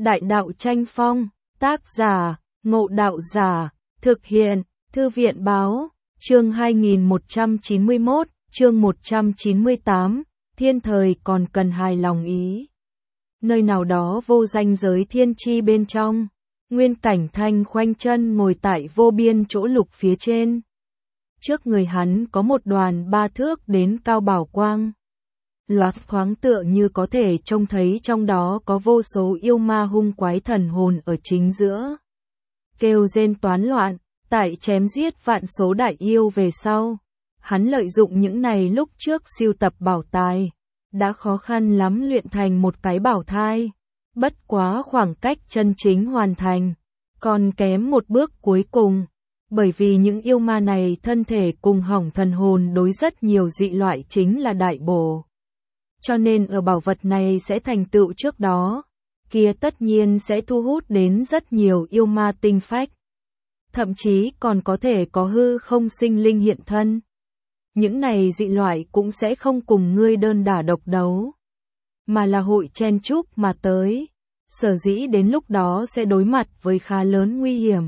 Đại đạo tranh phong, tác giả, Ngộ Đạo Giả, thực hiện, Thư viện báo, chương 2191, chương 198, thiên thời còn cần hài lòng ý. Nơi nào đó vô danh giới thiên chi bên trong, Nguyên Cảnh Thanh khoanh chân ngồi tại vô biên chỗ lục phía trên. Trước người hắn có một đoàn 3 thước đến cao bảo quang. Loáng thoáng tựa như có thể trông thấy trong đó có vô số yêu ma hung quái thần hồn ở chính giữa. Kêu rên toán loạn, tại chém giết vạn số đại yêu về sau. Hắn lợi dụng những này lúc trước siêu tập bảo tài. Đã khó khăn lắm luyện thành một cái bảo thai. Bất quá khoảng cách chân chính hoàn thành. Còn kém một bước cuối cùng. Bởi vì những yêu ma này thân thể cùng hỏng thần hồn đối rất nhiều dị loại chính là đại bổ. Cho nên ở bảo vật này sẽ thành tựu trước đó, kia tất nhiên sẽ thu hút đến rất nhiều yêu ma tinh phách. Thậm chí còn có thể có hư không sinh linh hiện thân. Những này dị loại cũng sẽ không cùng ngươi đơn đả độc đấu, mà là hội chen chúc mà tới. Sở dĩ đến lúc đó sẽ đối mặt với khá lớn nguy hiểm.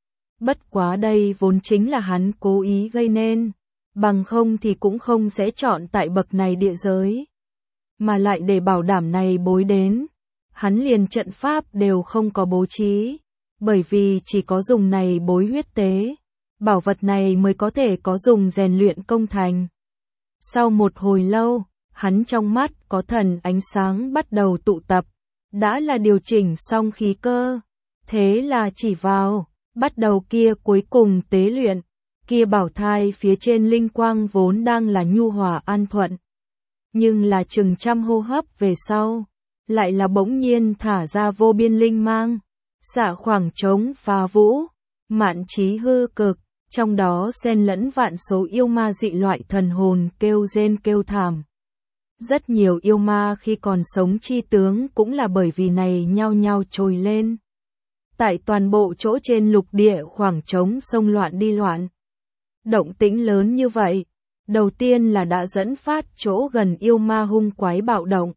Bất quá đây vốn chính là hắn cố ý gây nên, bằng không thì cũng không sẽ chọn tại bậc này địa giới. Mà lại để bảo đảm này bối đến, hắn liền trận pháp đều không có bố trí, bởi vì chỉ có dùng này bối huyết tế, bảo vật này mới có thể có dùng rèn luyện công thành. Sau một hồi lâu, hắn trong mắt có thần ánh sáng bắt đầu tụ tập, đã là điều chỉnh xong khí cơ, thế là chỉ vào, bắt đầu kia cuối cùng tế luyện, kia bảo thai phía trên linh quang vốn đang là nhu hòa an thuận. Nhưng là chừng trăm hô hấp về sau, lại là bỗng nhiên thả ra vô biên linh mang, xạ khoảng trống phá vũ, mạn trí hư cực, trong đó xen lẫn vạn số yêu ma dị loại thần hồn kêu rên kêu thảm. Rất nhiều yêu ma khi còn sống chi tướng cũng là bởi vì này nhao nhao trồi lên. Tại toàn bộ chỗ trên lục địa khoảng trống sông loạn đi loạn. Động tĩnh lớn như vậy. Đầu tiên là đã dẫn phát chỗ gần yêu ma hung quái bạo động.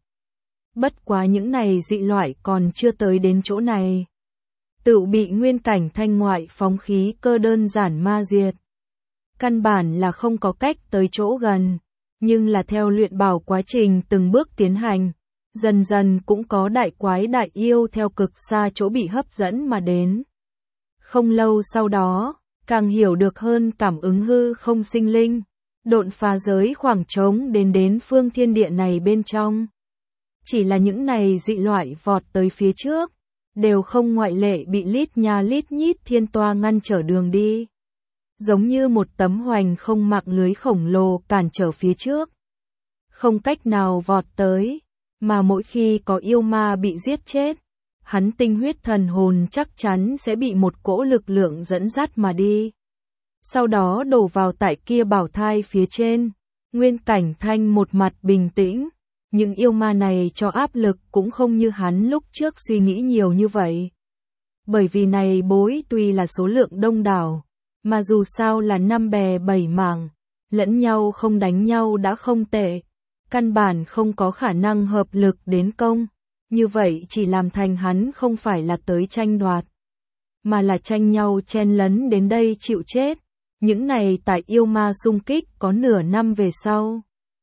Bất quá những này dị loại còn chưa tới đến chỗ này. Tự bị Nguyên Cảnh Thanh ngoại phóng khí cơ đơn giản ma diệt. Căn bản là không có cách tới chỗ gần. Nhưng là theo luyện bảo quá trình từng bước tiến hành. Dần dần cũng có đại quái đại yêu theo cực xa chỗ bị hấp dẫn mà đến. Không lâu sau đó, càng hiểu được hơn cảm ứng hư không sinh linh. Độn phá giới khoảng trống đến phương thiên địa này bên trong. Chỉ là những này dị loại vọt tới phía trước, đều không ngoại lệ bị lít nha lít nhít thiên toa ngăn trở đường đi. Giống như một tấm hoành không mạng lưới khổng lồ cản trở phía trước. Không cách nào vọt tới, mà mỗi khi có yêu ma bị giết chết, hắn tinh huyết thần hồn chắc chắn sẽ bị một cỗ lực lượng dẫn dắt mà đi. Sau đó đổ vào tại kia bảo thai phía trên, Nguyên Cảnh Thanh một mặt bình tĩnh, những yêu ma này cho áp lực cũng không như hắn lúc trước suy nghĩ nhiều như vậy. Bởi vì này bối tuy là số lượng đông đảo, mà dù sao là 5 bè 7 mảng, lẫn nhau không đánh nhau đã không tệ, căn bản không có khả năng hợp lực đến công, như vậy chỉ làm thành hắn không phải là tới tranh đoạt, mà là tranh nhau chen lấn đến đây chịu chết. Những này tại yêu ma xung kích có nửa năm về sau.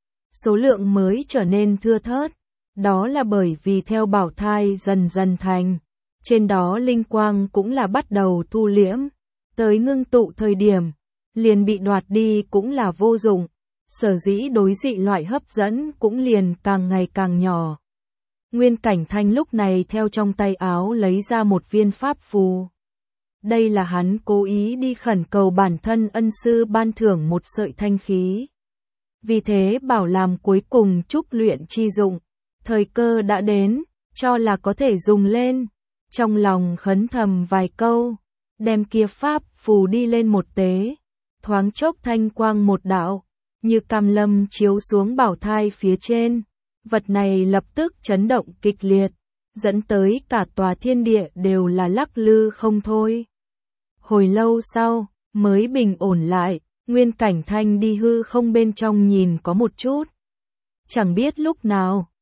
Số lượng mới trở nên thưa thớt. Đó là bởi vì theo bảo thai dần dần thành. Trên đó linh quang cũng là bắt đầu thu liễm. Tới ngưng tụ thời điểm. Liền bị đoạt đi cũng là vô dụng. Sở dĩ đối dị loại hấp dẫn cũng liền càng ngày càng nhỏ. Nguyên Cảnh Thanh lúc này theo trong tay áo lấy ra một viên pháp phù. Đây là hắn cố ý đi khẩn cầu bản thân ân sư ban thưởng một sợi thanh khí. Vì thế bảo làm cuối cùng trúc luyện chi dụng. Thời cơ đã đến, cho là có thể dùng lên. Trong lòng khấn thầm vài câu, đem kia pháp phù đi lên một tế. Thoáng chốc thanh quang một đạo, như cam lâm chiếu xuống bảo thai phía trên. Vật này lập tức chấn động kịch liệt, dẫn tới cả tòa thiên địa đều là lắc lư không thôi. Hồi lâu sau, mới bình ổn lại, Nguyên Cảnh Thanh đi hư không bên trong nhìn có một chút. Chẳng biết lúc nào,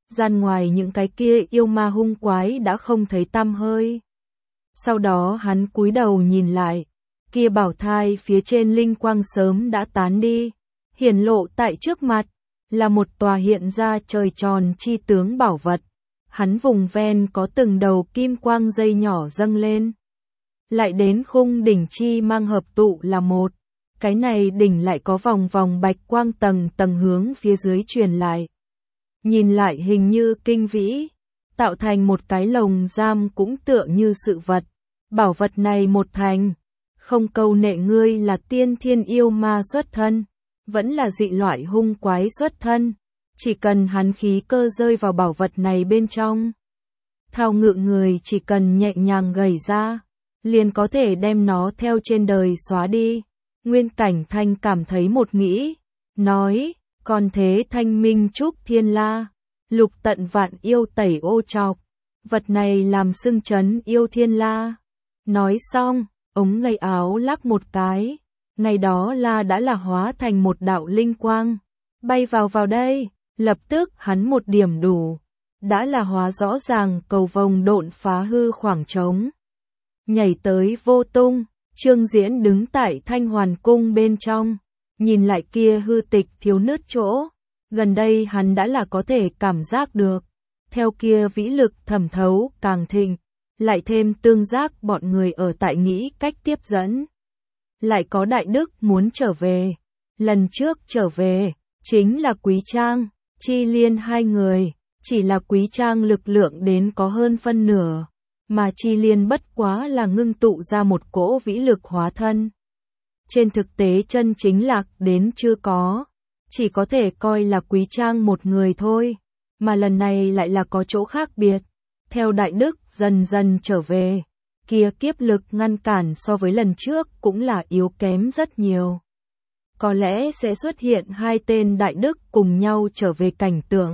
gian ngoài những cái kia yêu ma hung quái đã không thấy tăm hơi. Sau đó hắn cúi đầu nhìn lại, kia bảo thai phía trên linh quang sớm đã tán đi, hiển lộ tại trước mặt, là một tòa hiện ra trời tròn chi tướng bảo vật. Hắn vùng ven có từng đầu kim quang dây nhỏ dâng lên. Lại đến khung đỉnh chi mang hợp tụ là một. Cái này đỉnh lại có vòng vòng bạch quang tầng tầng hướng phía dưới truyền lại. Nhìn lại hình như kinh vĩ, tạo thành một cái lồng giam cũng tựa như sự vật. Bảo vật này một thành, không câu nệ ngươi là tiên thiên yêu ma xuất thân, vẫn là dị loại hung quái xuất thân. Chỉ cần hắn khí cơ rơi vào bảo vật này bên trong, thao ngự người chỉ cần nhẹ nhàng gầy ra, liền có thể đem nó theo trên đời xóa đi. Nguyên Cảnh Thanh cảm thấy một nghĩ, nói, còn thế thanh minh trúc thiên la, lục tận vạn yêu tẩy ô trọc, vật này làm xưng chấn yêu thiên la. Nói xong, ống tay áo lắc một cái, ngày đó la đã là hóa thành một đạo linh quang, bay vào đây. Lập tức hắn một điểm đủ, đã là hóa rõ ràng cầu vồng độn phá hư khoảng trống. Nhảy tới vô tung, Trương Diễn đứng tại Thanh Hoàn Cung bên trong, nhìn lại kia hư tịch thiếu nứt chỗ, gần đây hắn đã là có thể cảm giác được, theo kia vĩ lực thẩm thấu càng thịnh, lại thêm tương giác bọn người ở tại nghĩ cách tiếp dẫn. Lại có đại đức muốn trở về, lần trước trở về, chính là Quý Trang. Chi Liên hai người, chỉ là Quý Trang lực lượng đến có hơn phân nửa, mà Chi Liên bất quá là ngưng tụ ra một cỗ vĩ lực hóa thân. Trên thực tế chân chính lạc đến chưa có, chỉ có thể coi là Quý Trang một người thôi, mà lần này lại là có chỗ khác biệt. Theo đại đức dần dần trở về, kia kiếp lực ngăn cản so với lần trước cũng là yếu kém rất nhiều. Có lẽ sẽ xuất hiện hai tên đại đức cùng nhau trở về cảnh tượng.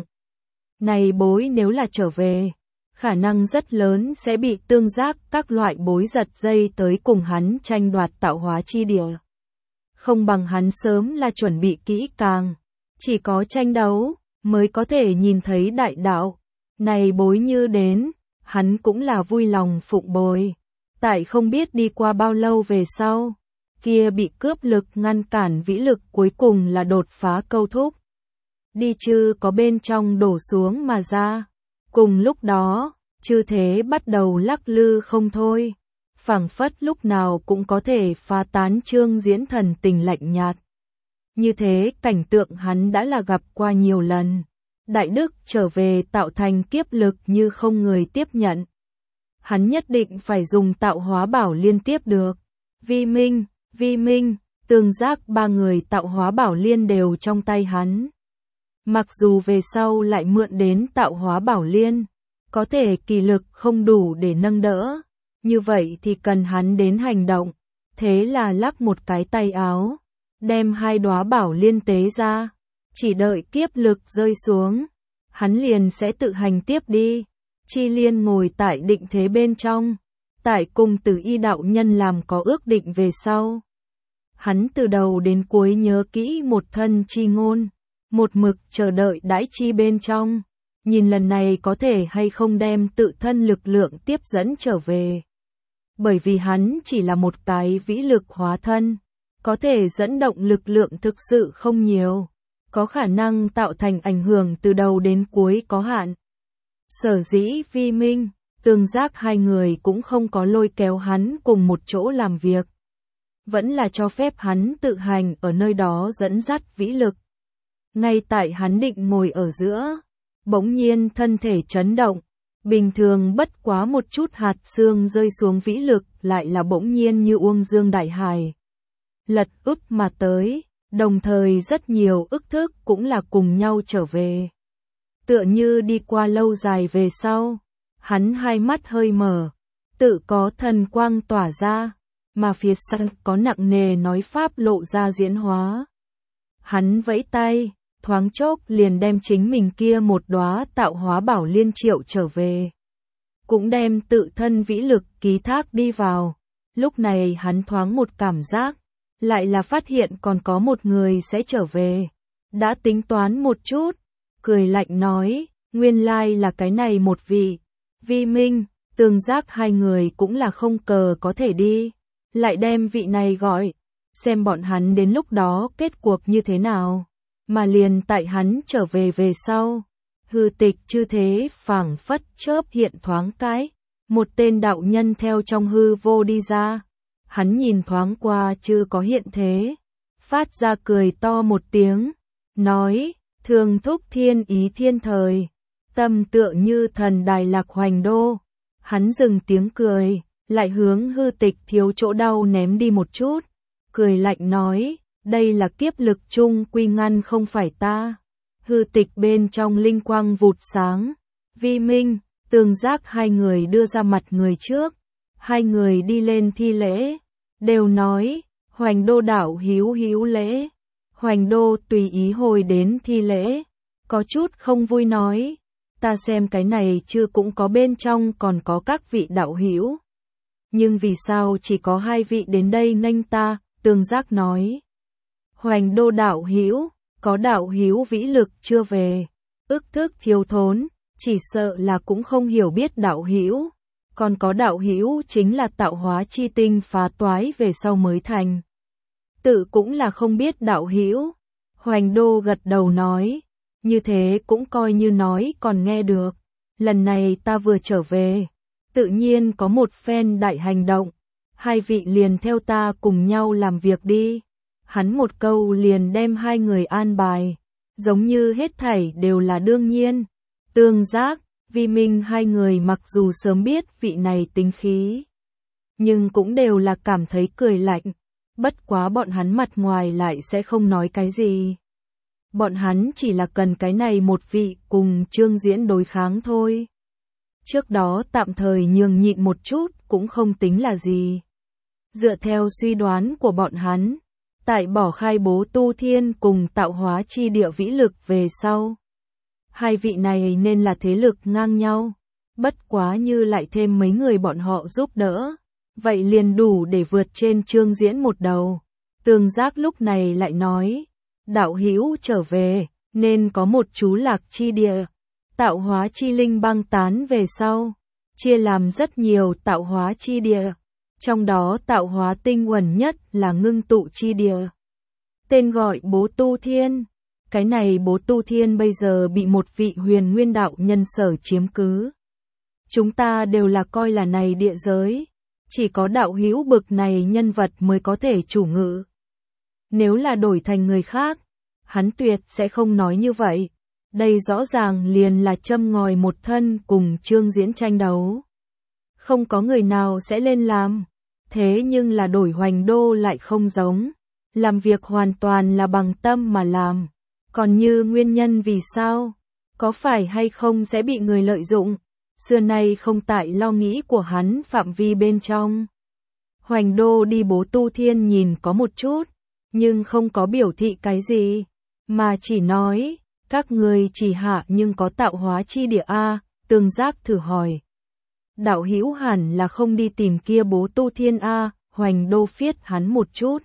Này bối nếu là trở về, khả năng rất lớn sẽ bị tương giác các loại bối giật dây tới cùng hắn tranh đoạt tạo hóa chi địa. Không bằng hắn sớm là chuẩn bị kỹ càng, chỉ có tranh đấu mới có thể nhìn thấy đại đạo. Này bối như đến, hắn cũng là vui lòng phụng bồi. Tại không biết đi qua bao lâu về sau, kia bị cướp lực ngăn cản vĩ lực cuối cùng là đột phá câu thúc. Đi chư có bên trong đổ xuống mà ra. Cùng lúc đó, chư thế bắt đầu lắc lư không thôi. Phảng phất lúc nào cũng có thể phá tán Trương Diễn thần tình lạnh nhạt. Như thế cảnh tượng hắn đã là gặp qua nhiều lần. Đại đức trở về tạo thành kiếp lực như không người tiếp nhận. Hắn nhất định phải dùng tạo hóa bảo liên tiếp được. Vi Minh, tương giác ba người tạo hóa bảo liên đều trong tay hắn. Mặc dù về sau lại mượn đến tạo hóa bảo liên, có thể kỳ lực không đủ để nâng đỡ, như vậy thì cần hắn đến hành động. Thế là lắc một cái tay áo, đem hai đóa bảo liên tế ra, chỉ đợi kiếp lực rơi xuống, hắn liền sẽ tự hành tiếp đi. Chi Liên ngồi tại định thế bên trong, tại cùng Tử Y đạo nhân làm có ước định về sau. Hắn từ đầu đến cuối nhớ kỹ một thân chi ngôn, một mực chờ đợi đãi chi bên trong, nhìn lần này có thể hay không đem tự thân lực lượng tiếp dẫn trở về. Bởi vì hắn chỉ là một cái vĩ lực hóa thân, có thể dẫn động lực lượng thực sự không nhiều, có khả năng tạo thành ảnh hưởng từ đầu đến cuối có hạn. Sở dĩ Vi Minh, tương giác hai người cũng không có lôi kéo hắn cùng một chỗ làm việc. Vẫn là cho phép hắn tự hành ở nơi đó dẫn dắt vĩ lực. Ngay tại hắn định ngồi ở giữa, bỗng nhiên thân thể chấn động, bình thường bất quá một chút hạt xương rơi xuống vĩ lực lại là bỗng nhiên như uông dương đại hải. Lật úp mà tới, đồng thời rất nhiều ức thức cũng là cùng nhau trở về. Tựa như đi qua lâu dài về sau, hắn hai mắt hơi mở, tự có thần quang tỏa ra, mà phía sau có nặng nề nói pháp lộ ra diễn hóa. Hắn vẫy tay, thoáng chốc liền đem chính mình kia một đóa tạo hóa bảo liên triệu trở về. Cũng đem tự thân vĩ lực ký thác đi vào. Lúc này hắn thoáng một cảm giác, lại là phát hiện còn có một người sẽ trở về. Đã tính toán một chút, cười lạnh nói, Nguyên lai là cái này một vị. Vi Minh, Tương Giác hai người cũng là không cờ có thể đi. Lại đem vị này gọi. Xem bọn hắn đến lúc đó kết cuộc như thế nào. Mà liền tại hắn trở về sau. Hư tịch chư thế phảng phất chớp hiện thoáng cái. Một tên đạo nhân theo trong hư vô đi ra. Hắn nhìn thoáng qua chưa có hiện thế. Phát ra cười to một tiếng. Nói, thường thúc thiên ý thiên thời. Tâm tựa như thần đài lạc hoành đô. Hắn dừng tiếng cười, lại hướng hư tịch thiếu chỗ đau ném đi một chút. Cười lạnh nói, đây là kiếp lực chung quy ngăn không phải ta. Hư tịch bên trong linh quang vụt sáng. Vi Minh, Tương Giác hai người đưa ra mặt người trước. Hai người đi lên thi lễ. Đều nói, Hoành Đô đạo hữu lễ. Hoành Đô tùy ý hồi đến thi lễ. Có chút không vui nói. Ta xem cái này chưa cũng có bên trong còn có các vị đạo hữu. Nhưng vì sao chỉ có hai vị đến đây nghênh ta, Tương Giác nói. Hoành Đô đạo hữu, có đạo hữu vĩ lực chưa về, ức thức thiếu thốn, chỉ sợ là cũng không hiểu biết đạo hữu. Còn có đạo hữu chính là tạo hóa chi tinh phá toái về sau mới thành. Tự cũng là không biết đạo hữu. Hoành Đô gật đầu nói. Như thế cũng coi như nói còn nghe được. Lần này ta vừa trở về. Tự nhiên có một phen đại hành động. Hai vị liền theo ta cùng nhau làm việc đi. Hắn một câu liền đem hai người an bài. Giống như hết thảy đều là đương nhiên. Tương Giác, Vi Minh hai người mặc dù sớm biết vị này tính khí. Nhưng cũng đều là cảm thấy cười lạnh. Bất quá bọn hắn mặt ngoài lại sẽ không nói cái gì. Bọn hắn chỉ là cần cái này một vị cùng Trương Diễn đối kháng thôi. Trước đó tạm thời nhường nhịn một chút cũng không tính là gì. Dựa theo suy đoán của bọn hắn, tại bỏ khai bố tu thiên cùng tạo hóa chi địa vĩ lực về sau. Hai vị này nên là thế lực ngang nhau. Bất quá như lại thêm mấy người bọn họ giúp đỡ. Vậy liền đủ để vượt trên Trương Diễn một đầu. Tương Giác lúc này lại nói. Đạo hữu trở về, nên có một chú lạc chi địa. Tạo hóa chi linh băng tán về sau. Chia làm rất nhiều tạo hóa chi địa. Trong đó tạo hóa tinh uẩn nhất là ngưng tụ chi địa. Tên gọi Bố Tu Thiên. Cái này Bố Tu Thiên bây giờ bị một vị huyền nguyên đạo nhân sở chiếm cứ. Chúng ta đều là coi là này địa giới. Chỉ có đạo hữu bực này nhân vật mới có thể chủ ngự. Nếu là đổi thành người khác, hắn tuyệt sẽ không nói như vậy. Đây rõ ràng liền là châm ngòi một thân cùng Trương Diễn tranh đấu. Không có người nào sẽ lên làm. Thế nhưng là đổi Hoành Đô lại không giống. Làm việc hoàn toàn là bằng tâm mà làm. Còn như nguyên nhân vì sao? Có phải hay không sẽ bị người lợi dụng? Xưa nay không tại lo nghĩ của hắn phạm vi bên trong. Hoành Đô đi Bố Tu Thiên nhìn có một chút, nhưng không có biểu thị cái gì, mà chỉ nói, các người chỉ hạ nhưng có tạo hóa chi địa a. Tương Giác thử hỏi. Đạo hữu hẳn là không đi tìm kia Bố Tu Thiên a. Hoành Đô phiết hắn một chút.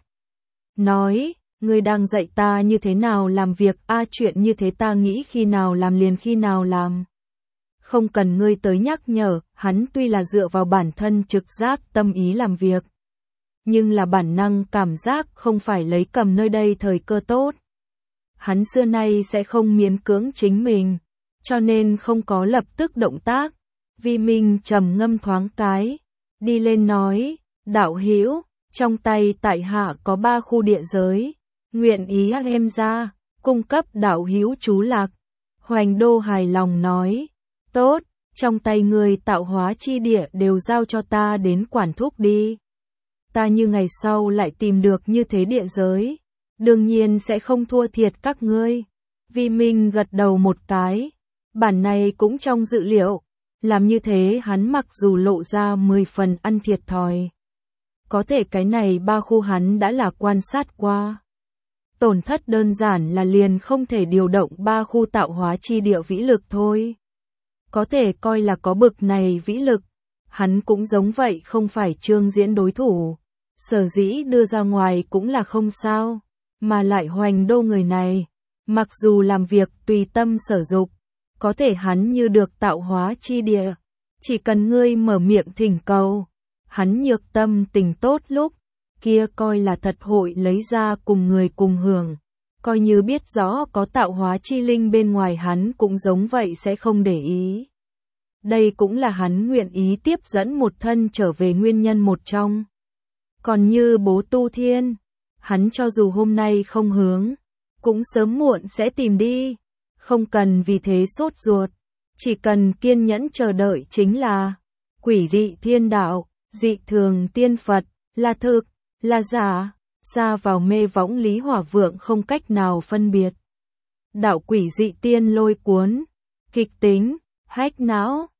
Nói, ngươi đang dạy ta như thế nào làm việc a, chuyện như thế ta nghĩ khi nào làm liền khi nào làm. Không cần ngươi tới nhắc nhở, hắn tuy là dựa vào bản thân trực giác tâm ý làm việc. Nhưng là bản năng cảm giác không phải lấy cầm nơi đây thời cơ tốt. Hắn xưa nay sẽ không miễn cưỡng chính mình, cho nên không có lập tức động tác. Vi Minh trầm ngâm thoáng cái, đi lên nói, đạo hữu, trong tay tại hạ có 3 khu địa giới, nguyện ý em ra, cung cấp đạo hữu trú lạc. Hoành Đô hài lòng nói, tốt, trong tay người tạo hóa chi địa đều giao cho ta đến quản thúc đi. Ta như ngày sau lại tìm được như thế địa giới, đương nhiên sẽ không thua thiệt các ngươi. Vi Minh gật đầu một cái, bản này cũng trong dự liệu, làm như thế hắn mặc dù lộ ra 10 phần ăn thiệt thòi. Có thể cái này 3 khu hắn đã là quan sát qua. Tổn thất đơn giản là liền không thể điều động 3 khu tạo hóa chi địa vĩ lực thôi. Có thể coi là có bực này vĩ lực, hắn cũng giống vậy không phải Trương Diễn đối thủ. Sở dĩ đưa ra ngoài cũng là không sao, mà lại Hoành Đô người này, mặc dù làm việc tùy tâm sở dục, có thể hắn như được tạo hóa chi địa, chỉ cần ngươi mở miệng thỉnh cầu, hắn nhược tâm tình tốt lúc kia coi là thật hội lấy ra cùng người cùng hưởng, coi như biết rõ có tạo hóa chi linh bên ngoài hắn cũng giống vậy sẽ không để ý. Đây cũng là hắn nguyện ý tiếp dẫn một thân trở về nguyên nhân một trong. Còn như bố Tu Thiên, hắn cho dù hôm nay không hướng, cũng sớm muộn sẽ tìm đi, không cần vì thế sốt ruột, chỉ cần kiên nhẫn chờ đợi chính là. Quỷ dị thiên đạo, dị thường tiên Phật, là thực, là giả, xa vào mê võng Lý Hỏa Vượng không cách nào phân biệt. Đạo quỷ dị tiên lôi cuốn, kịch tính, hách não,